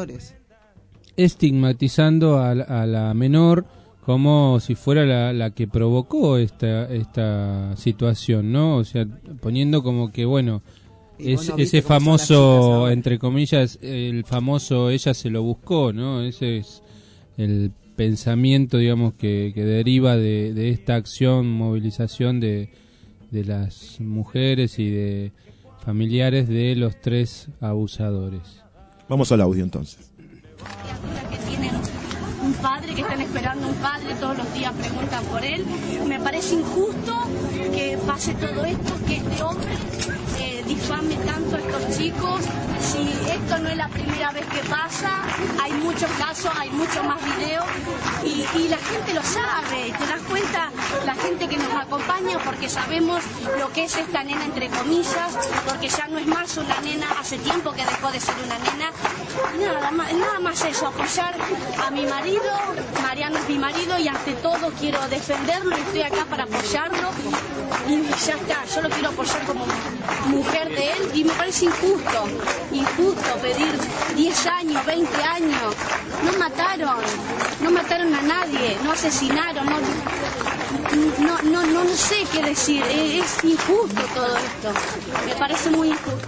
a la menor como si fuera la que provocó esta situación, ¿no? O sea, poniendo como que, bueno, ese famoso, entre comillas, el famoso ella se lo buscó, ¿no? Ese es el pensamiento, digamos, que deriva de esta acción, movilización de las mujeres y de familiares de los 3 abusadores. Vamos al audio entonces. Que tienen un padre, que están esperando un padre, todos los días preguntan por él. Me parece injusto que pase todo esto, que este hombre difame tanto a estos chicos. Si esto no es la primera vez que pasa, hay muchos casos, hay muchos más videos y la gente lo sabe. Te das cuenta, la gente que nos acompaña, porque sabemos lo que es esta nena, entre comillas, porque ya no es más una nena, hace tiempo que dejó de ser una nena. Nada más eso, apoyar a mi marido. Mariano es mi marido y ante todo quiero defenderlo y estoy acá para apoyarlo y ya está, yo lo quiero apoyar como mujer de él, y me parece injusto pedir 10 años, 20 años. No mataron a nadie, no asesinaron, no sé qué decir, es injusto todo esto, me parece muy injusto.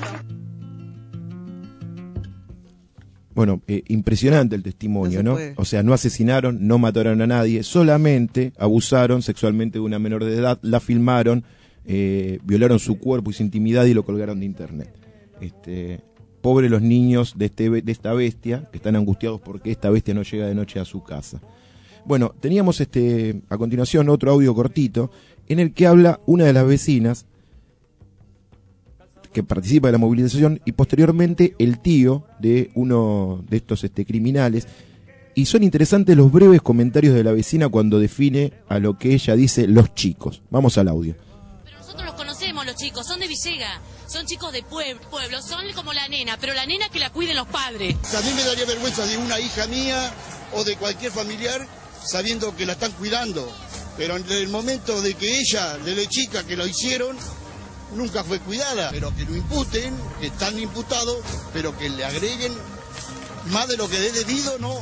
Bueno, impresionante el testimonio, ¿no? O sea, no asesinaron, no mataron a nadie, solamente abusaron sexualmente de una menor de edad, la filmaron, violaron su cuerpo y su intimidad y lo colgaron de internet. Pobre los niños de esta bestia, que están angustiados porque esta bestia no llega de noche a su casa. Bueno, teníamos a continuación otro audio cortito en el que habla una de las vecinas que participa de la movilización y posteriormente el tío de uno de estos criminales, y son interesantes los breves comentarios de la vecina cuando define a lo que ella dice los chicos. Vamos al audio. Pero nosotros los conocemos, los chicos, son de Villegas, Son chicos de pueblo, son como la nena, pero la nena que la cuiden los padres. A mí me daría vergüenza de una hija mía o de cualquier familiar sabiendo que la están cuidando. Pero en el momento de que ella, desde chica que lo hicieron, nunca fue cuidada. Pero que lo imputen, que están imputados, pero que le agreguen más de lo que es debido, no.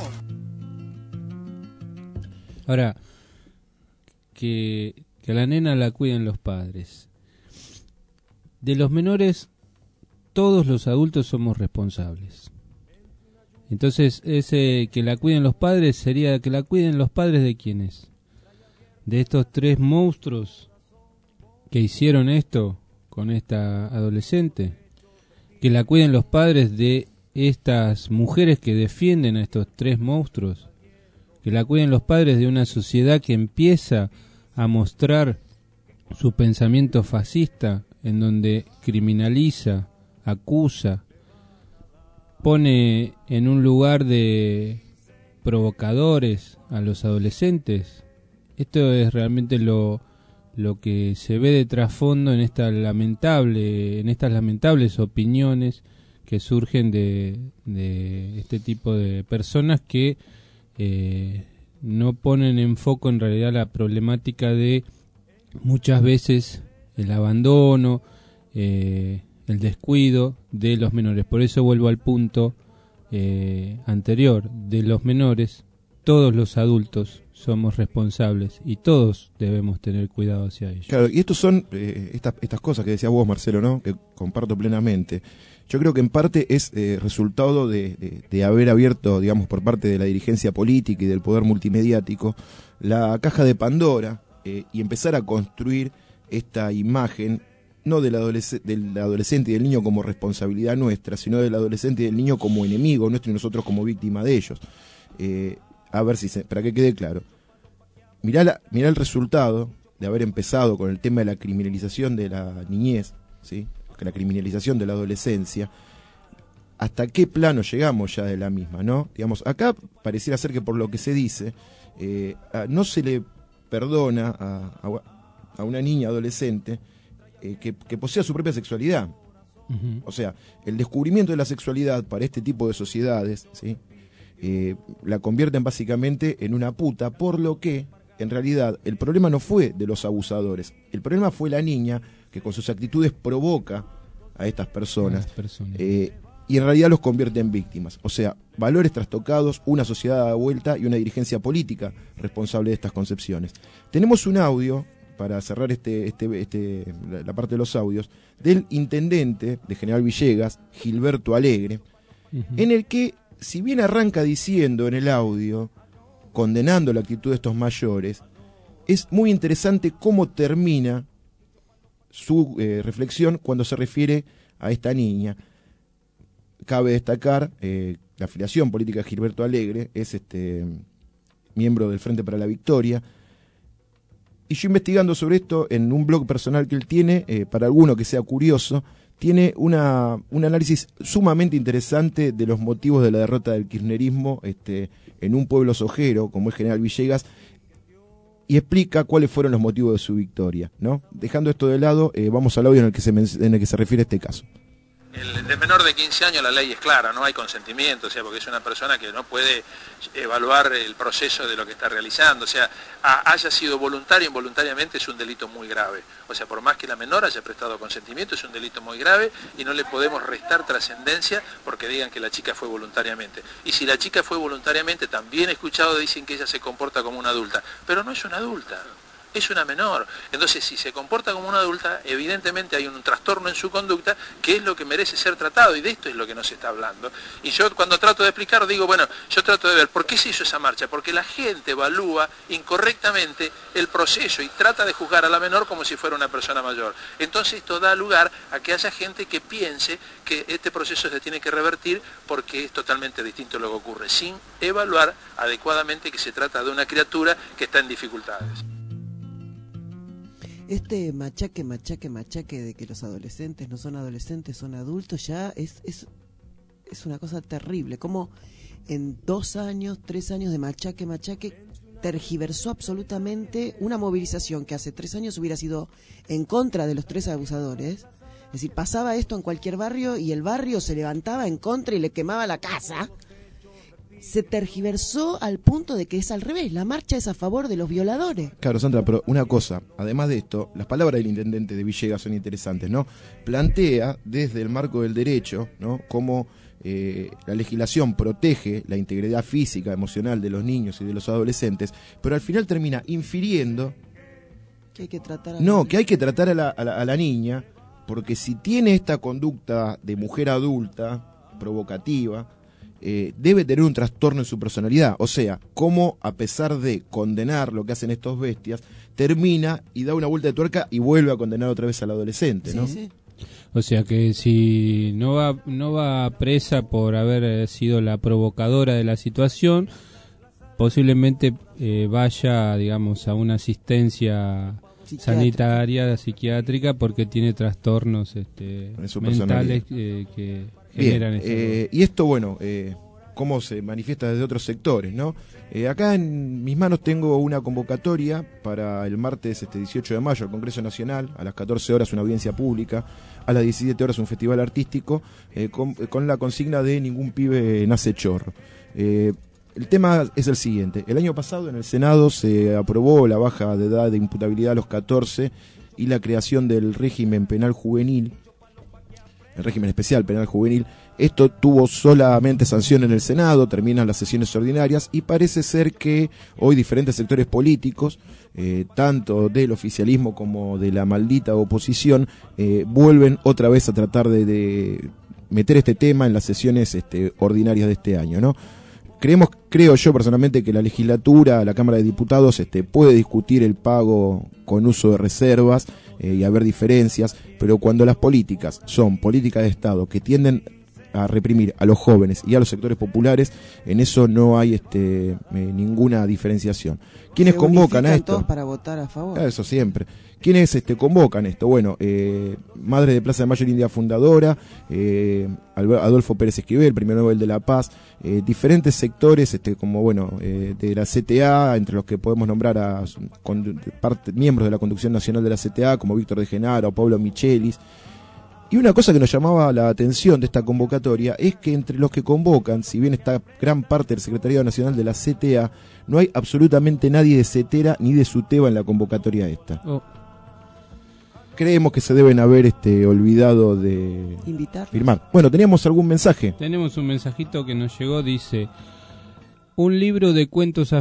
Ahora, que a la nena la cuiden los padres. De los menores, todos los adultos somos responsables. Entonces, ese que la cuiden los padres sería que la cuiden los padres de quiénes. De estos 3 monstruos que hicieron esto con esta adolescente. Que la cuiden los padres de estas mujeres que defienden a estos 3 monstruos. Que la cuiden los padres de una sociedad que empieza a mostrar su pensamiento fascista, en donde criminaliza, acusa, pone en un lugar de provocadores a los adolescentes. Esto es realmente lo que se ve de trasfondo en estas lamentables opiniones que surgen de este tipo de personas que no ponen en foco en realidad la problemática de muchas veces el abandono, el descuido de los menores. Por eso vuelvo al punto anterior, de los menores, todos los adultos somos responsables y todos debemos tener cuidado hacia ellos. Claro, y estos son estas cosas que decías vos, Marcelo, ¿no? Que comparto plenamente. Yo creo que en parte es resultado de haber abierto, digamos, por parte de la dirigencia política y del poder multimediático, la caja de Pandora y empezar a construir esta imagen, no del adolescente y del niño como responsabilidad nuestra, sino del adolescente y del niño como enemigo nuestro y nosotros como víctima de ellos. A ver para que quede claro. Mirá el resultado de haber empezado con el tema de la criminalización de la niñez, ¿sí? La criminalización de la adolescencia. ¿Hasta qué plano llegamos ya de la misma, no? Digamos, acá pareciera ser que por lo que se dice, no se le perdona a una niña adolescente que posea su propia sexualidad. Uh-huh. O sea, el descubrimiento de la sexualidad para este tipo de sociedades, ¿sí? La convierten básicamente en una puta, por lo que en realidad el problema no fue de los abusadores, el problema fue la niña que con sus actitudes provoca a estas personas, y en realidad los convierte en víctimas. O sea, valores trastocados, una sociedad a vuelta y una dirigencia política responsable de estas concepciones. Tenemos un audio para cerrar la parte de los audios del intendente de General Villegas, Gilberto Alegre, uh-huh, en el que, si bien arranca diciendo en el audio, condenando la actitud de estos mayores, es muy interesante cómo termina su reflexión cuando se refiere a esta niña. Cabe destacar la afiliación política de Gilberto Alegre, es miembro del Frente para la Victoria, y yo investigando sobre esto en un blog personal que él tiene, para alguno que sea curioso, tiene un análisis sumamente interesante de los motivos de la derrota del kirchnerismo en un pueblo sojero como es General Villegas, y explica cuáles fueron los motivos de su victoria, ¿no? Dejando esto de lado, vamos al audio en el que se refiere a este caso. De menor de 15 años la ley es clara, no hay consentimiento, o sea, porque es una persona que no puede evaluar el proceso de lo que está realizando, o sea, haya sido voluntario o involuntariamente es un delito muy grave, o sea, por más que la menor haya prestado consentimiento es un delito muy grave y no le podemos restar trascendencia porque digan que la chica fue voluntariamente. Y si la chica fue voluntariamente, también he escuchado, dicen que ella se comporta como una adulta, pero no es una adulta. Es una menor. Entonces, si se comporta como una adulta, evidentemente hay un trastorno en su conducta que es lo que merece ser tratado, y de esto es lo que nos está hablando. Y yo cuando trato de explicar digo, bueno, yo trato de ver por qué se hizo esa marcha, porque la gente evalúa incorrectamente el proceso y trata de juzgar a la menor como si fuera una persona mayor. Entonces esto da lugar a que haya gente que piense que este proceso se tiene que revertir porque es totalmente distinto a lo que ocurre, sin evaluar adecuadamente que se trata de una criatura que está en dificultades. Este machaque de que los adolescentes no son adolescentes, son adultos, ya es una cosa terrible. Como en 2 años, 3 años de machaque, tergiversó absolutamente una movilización que hace 3 años hubiera sido en contra de los 3 abusadores, Es decir, pasaba esto en cualquier barrio y el barrio se levantaba en contra y le quemaba la casa. Se tergiversó al punto de que es al revés, la marcha es a favor de los violadores. Claro, Sandra, pero una cosa, además de esto, las palabras del intendente de Villegas son interesantes, ¿no? Plantea desde el marco del derecho, ¿no?, cómo la legislación protege la integridad física, emocional de los niños y de los adolescentes, pero al final termina infiriendo que hay que tratar que hay que tratar a la niña, porque si tiene esta conducta de mujer adulta, provocativa, debe tener un trastorno en su personalidad. O sea, cómo a pesar de condenar lo que hacen estos bestias, termina y da una vuelta de tuerca y vuelve a condenar otra vez al adolescente, ¿no? Sí. O sea que si no va presa por haber sido la provocadora de la situación, posiblemente vaya, digamos, a una asistencia sanitaria, psiquiátrica, porque tiene trastornos mentales que generan eso. Y esto, bueno, cómo se manifiesta desde otros sectores, ¿no? Acá en mis manos tengo una convocatoria para el martes 18 de mayo al Congreso Nacional, a las 14 horas una audiencia pública, a las 17 horas un festival artístico, con la consigna de ningún pibe nace chorro. El tema es el siguiente: el año pasado en el Senado se aprobó la baja de edad de imputabilidad a los 14 y la creación del régimen penal juvenil, el régimen especial penal juvenil. Esto tuvo solamente sanción en el Senado, terminan las sesiones ordinarias y parece ser que hoy diferentes sectores políticos, tanto del oficialismo como de la maldita oposición, vuelven otra vez a tratar de meter este tema en las sesiones ordinarias de este año, ¿no? Creo yo personalmente que la legislatura, la Cámara de Diputados, puede discutir el pago con uso de reservas y haber diferencias, pero cuando las políticas son políticas de Estado que tienden a reprimir a los jóvenes y a los sectores populares, en eso no hay ninguna diferenciación. ¿Quiénes convocan a esto? Todos para votar a favor. Eso siempre. ¿Quiénes convocan esto? Bueno, Madre de Plaza de Mayo India fundadora, Adolfo Pérez Esquivel, Premio Nobel de la Paz, diferentes sectores como de la CTA, entre los que podemos nombrar a miembros de la conducción nacional de la CTA, como Víctor de Genaro, Pablo Michelis. Y una cosa que nos llamaba la atención de esta convocatoria es que entre los que convocan, si bien está gran parte del Secretariado Nacional de la CTA, no hay absolutamente nadie de CETERA ni de SUTEBA en la convocatoria esta. Creemos que se deben haber olvidado de firmar. Bueno, ¿teníamos algún mensaje? Tenemos un mensajito que nos llegó, dice: un libro de cuentos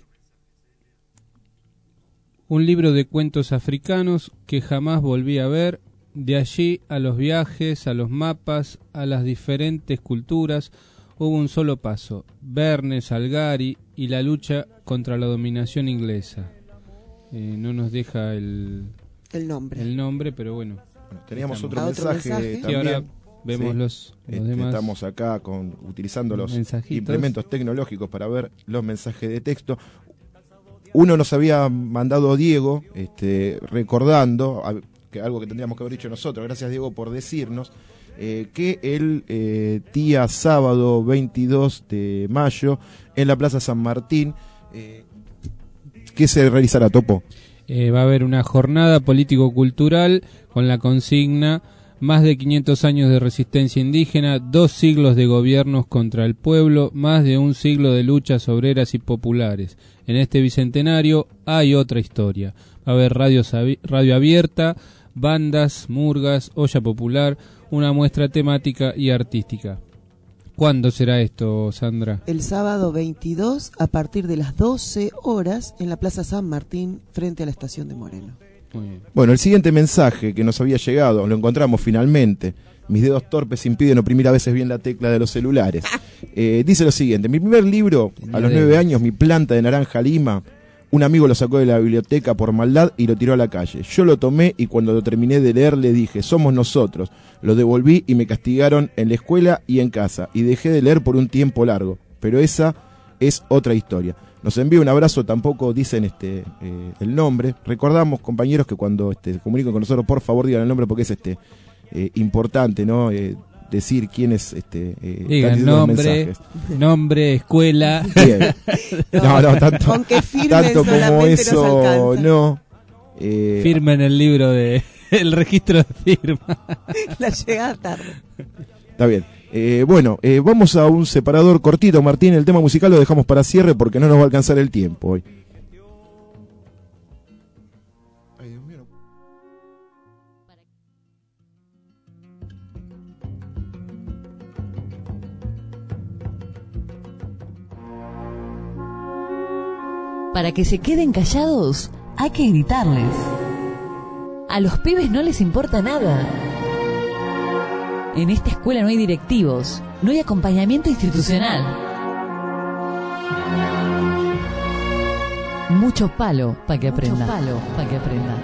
africanos que jamás volví a ver. De allí a los viajes, a los mapas, a las diferentes culturas, hubo un solo paso: Verne, Salgari y la lucha contra la dominación inglesa. No nos deja el nombre, pero bueno. Teníamos otro mensaje también. Y ahora vemos los demás. Estamos acá utilizando los implementos tecnológicos para ver los mensajes de texto. Uno nos había mandado Diego, recordando que algo que tendríamos que haber dicho nosotros. Gracias, Diego, por decirnos que el día sábado 22 de mayo en la Plaza San Martín, ¿qué se realizará, Topo? Va a haber una jornada político-cultural con la consigna: más de 500 años de resistencia indígena, 2 siglos de gobiernos contra el pueblo, más de un siglo de luchas obreras y populares. En este bicentenario hay otra historia. Va a haber radio abierta, bandas, murgas, olla popular, una muestra temática y artística. ¿Cuándo será esto, Sandra? El sábado 22 a partir de las 12 horas en la Plaza San Martín frente a la estación de Moreno. Muy bien. Bueno, el siguiente mensaje que nos había llegado, lo encontramos finalmente. Mis dedos torpes impiden oprimir a veces bien la tecla de los celulares. Dice lo siguiente: mi primer libro, a los 9 años, Mi planta de naranja lima, un amigo lo sacó de la biblioteca por maldad y lo tiró a la calle. Yo lo tomé y cuando lo terminé de leer le dije: somos nosotros. Lo devolví y me castigaron en la escuela y en casa. Y dejé de leer por un tiempo largo. Pero esa es otra historia. Nos envía un abrazo, tampoco dicen el nombre. Recordamos, compañeros, que cuando se comunican con nosotros, por favor digan el nombre porque es importante, ¿no? Decir quién es digan nombre, escuela. Bien. No, tanto, aunque firmen tanto como eso no. Firmen el libro de el registro de firma. La llegada tarde. Está bien. Bueno, vamos a un separador cortito, Martín. El tema musical lo dejamos para cierre porque no nos va a alcanzar el tiempo hoy. Para que se queden callados, hay que gritarles. A los pibes no les importa nada. En esta escuela no hay directivos, no hay acompañamiento institucional. Mucho palo para que aprenda. Mucho palo para que aprenda.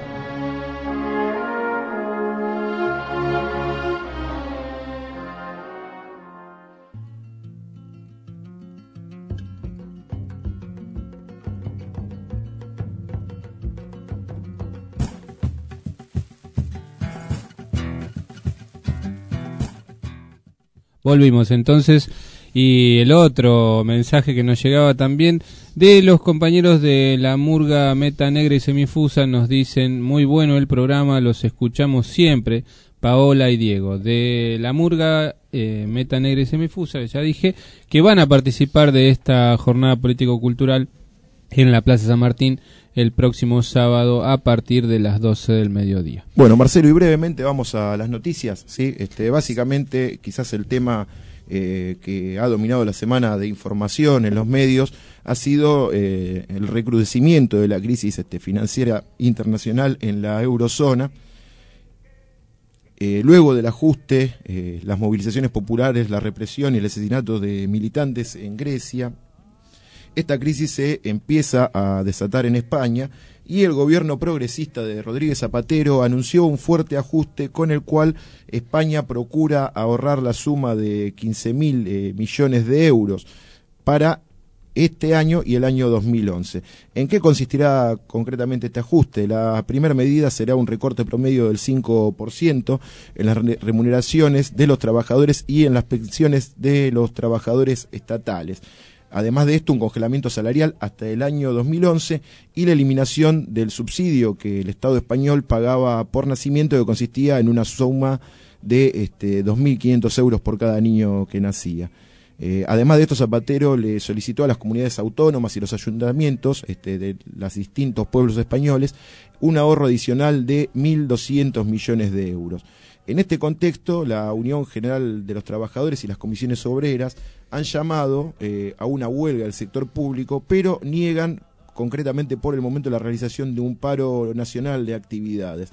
Volvimos entonces, y el otro mensaje que nos llegaba también de los compañeros de la Murga Meta Negra y Semifusa nos dicen: muy bueno el programa, los escuchamos siempre, Paola y Diego, de la Murga Meta Negra y Semifusa, ya dije, que van a participar de esta jornada político-cultural en la Plaza San Martín el próximo sábado a partir de las 12 del mediodía. Bueno, Marcelo, y brevemente vamos a las noticias, ¿sí? Básicamente, quizás el tema que ha dominado la semana de información en los medios ha sido el recrudecimiento de la crisis financiera internacional en la eurozona. Luego del ajuste, las movilizaciones populares, la represión y el asesinato de militantes en Grecia, esta crisis se empieza a desatar en España y el gobierno progresista de Rodríguez Zapatero anunció un fuerte ajuste con el cual España procura ahorrar la suma de 15.000 millones de euros para este año y el año 2011. ¿En qué consistirá concretamente este ajuste? La primera medida será un recorte promedio del 5% en las remuneraciones de los trabajadores y en las pensiones de los trabajadores estatales. Además de esto, un congelamiento salarial hasta el año 2011 y la eliminación del subsidio que el Estado español pagaba por nacimiento, que consistía en una suma de 2.500 euros por cada niño que nacía. Además de esto, Zapatero le solicitó a las comunidades autónomas y los ayuntamientos de los distintos pueblos españoles un ahorro adicional de 1.200 millones de euros. En este contexto, la Unión General de los Trabajadores y las comisiones obreras han llamado a una huelga del sector público, pero niegan concretamente por el momento la realización de un paro nacional de actividades.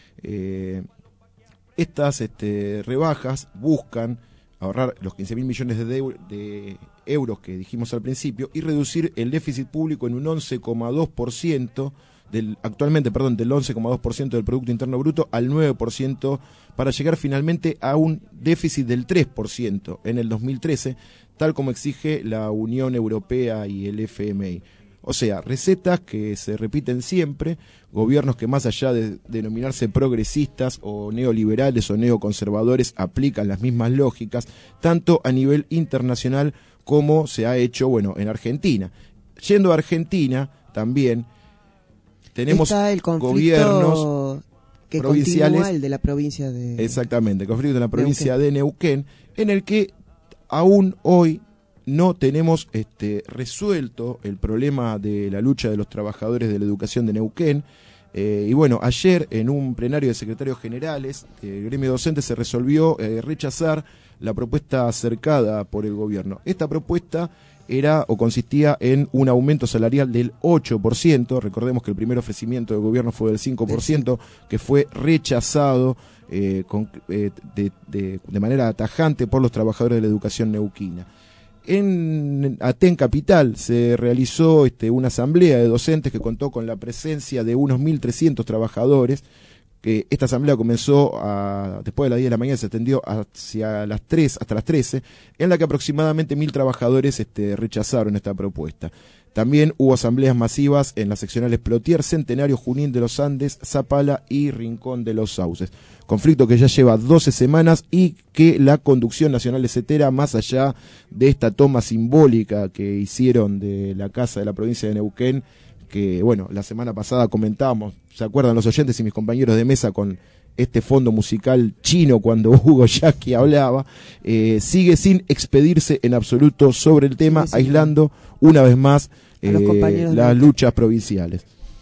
Estas rebajas buscan ahorrar los 15.000 millones de euros que dijimos al principio y reducir el déficit público en un 11,2%, del 11,2% del Producto Interno Bruto al 9%, para llegar finalmente a un déficit del 3% en el 2013, tal como exige la Unión Europea y el FMI. O sea, recetas que se repiten siempre, gobiernos que más allá de denominarse progresistas o neoliberales o neoconservadores aplican las mismas lógicas, tanto a nivel internacional como se ha hecho, en Argentina. Yendo a Argentina, también tenemos está el gobiernos que provinciales, el de la provincia de... Exactamente, el conflicto de la provincia de Neuquén, en el que aún hoy no tenemos resuelto el problema de la lucha de los trabajadores de la educación de Neuquén. Y ayer en un plenario de secretarios generales del gremio docente se resolvió rechazar la propuesta acercada por el gobierno. Esta propuesta consistía en un aumento salarial del 8%, recordemos que el primer ofrecimiento del gobierno fue del 5%, que fue rechazado de manera tajante por los trabajadores de la educación neuquina. En Aten Capital se realizó una asamblea de docentes que contó con la presencia de unos 1.300 trabajadores. Esta asamblea comenzó después de las 10 de la mañana, se extendió hasta las 13, en la que aproximadamente 1.000 trabajadores rechazaron esta propuesta. También hubo asambleas masivas en las seccionales Plotier, Centenario, Junín de los Andes, Zapala y Rincón de los Sauces. Conflicto que ya lleva 12 semanas y que la conducción nacional etcétera, más allá de esta toma simbólica que hicieron de la casa de la provincia de Neuquén, que, bueno, la semana pasada comentábamos, ¿se acuerdan los oyentes y mis compañeros de mesa con este fondo musical chino cuando Hugo Yaqui hablaba? Sigue sin expedirse en absoluto sobre el tema, aislando una vez más las luchas provinciales.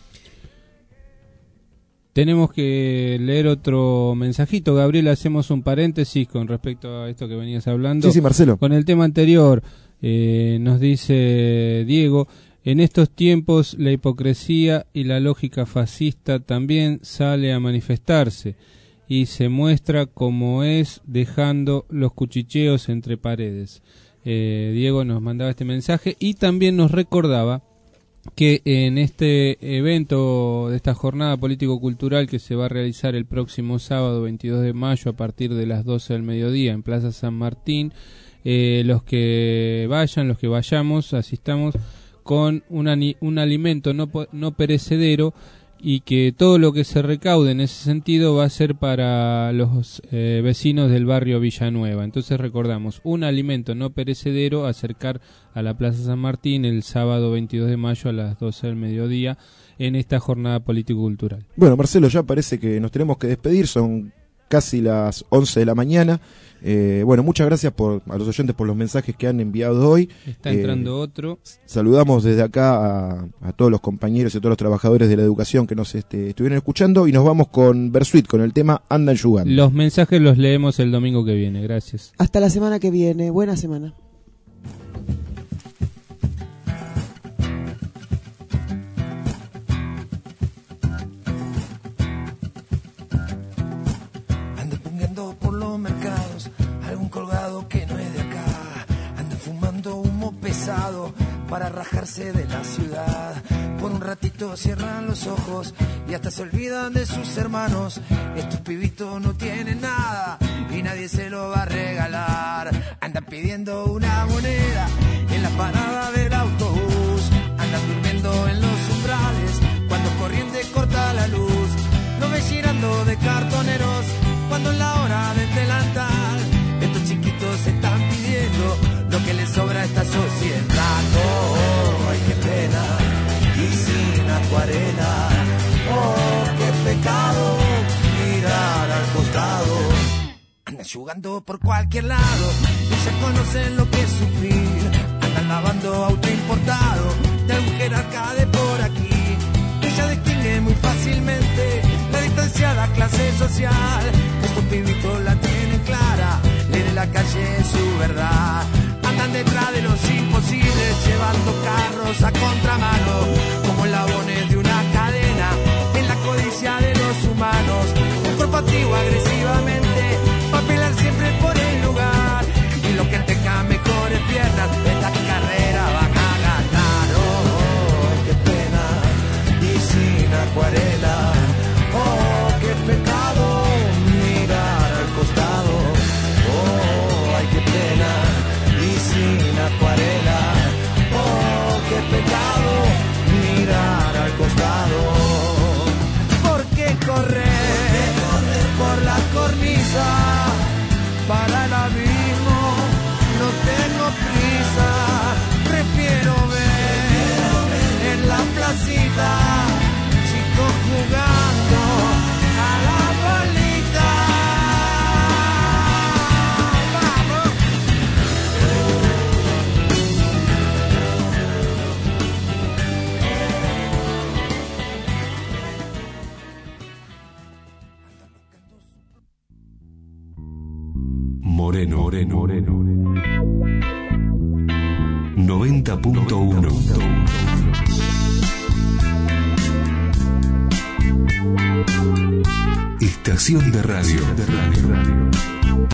Tenemos que leer otro mensajito. Gabriel, hacemos un paréntesis con respecto a esto que venías hablando. Sí, Marcelo. Con el tema anterior, nos dice Diego, en estos tiempos la hipocresía y la lógica fascista también sale a manifestarse y se muestra como es, dejando los cuchicheos entre paredes. Diego nos mandaba este mensaje y también nos recordaba que en este evento de esta jornada político-cultural que se va a realizar el próximo sábado 22 de mayo a partir de las 12 del mediodía en Plaza San Martín, los que vayan, los que vayamos, asistamos con un alimento no perecedero, y que todo lo que se recaude en ese sentido va a ser para los vecinos del barrio Villanueva. Entonces recordamos, un alimento no perecedero, acercar a la Plaza San Martín el sábado 22 de mayo a las 12 del mediodía en esta jornada político-cultural. Bueno, Marcelo, ya parece que nos tenemos que despedir, son casi las 11 de la mañana. Bueno, muchas gracias a los oyentes por los mensajes que han enviado hoy. Está entrando otro. Saludamos desde acá a todos los compañeros y a todos los trabajadores de la educación que nos estuvieron escuchando, y nos vamos con Bersuit, con el tema Andan Yugando. Los mensajes los leemos el domingo que viene. Gracias. Hasta la semana que viene. Buena semana. Por los mercados, algún colgado que no es de acá, andan fumando humo pesado para rajarse de la ciudad. Por un ratito cierran los ojos y hasta se olvidan de sus hermanos. Estos pibitos no tienen nada y nadie se lo va a regalar. Andan pidiendo una moneda en la parada del autobús, andan durmiendo en los umbrales cuando corriente corta la luz. Lo ves girando de cartoneros cuando en la hora del delantal estos chiquitos están pidiendo lo que les sobra a esta sociedad. Oh, ay, qué pena, y sin acuarela. Oh, qué pecado, mirar al costado. Andan jugando por cualquier lado, ellas conocen lo que es sufrir. Andan lavando auto importado de algún jerarca de por aquí. Ella distingue muy fácilmente la distanciada clase social. Estos pibitos la tienen clara, leen en la calle su verdad. Andan detrás de los imposibles, llevando carros a contramano, como eslabones de una cadena, en la codicia de los humanos. Un cuerpo activo agresivamente, va a pelear siempre por el lugar. Y los que tengan mejores piernas, esta carrera van a ganar. Oh, qué pena, y sin acuarela. Oh, qué pecado, mirar al costado. Oh, ay, qué pena, y sin acuarela. Oh, qué pecado, mirar al costado. ¿Por qué correr por la cornisa para el abismo? No tengo prisa, prefiero ver en la placita chicos jugando a la bolita. ¡Vamos! Moreno 90.1 Estación de radio.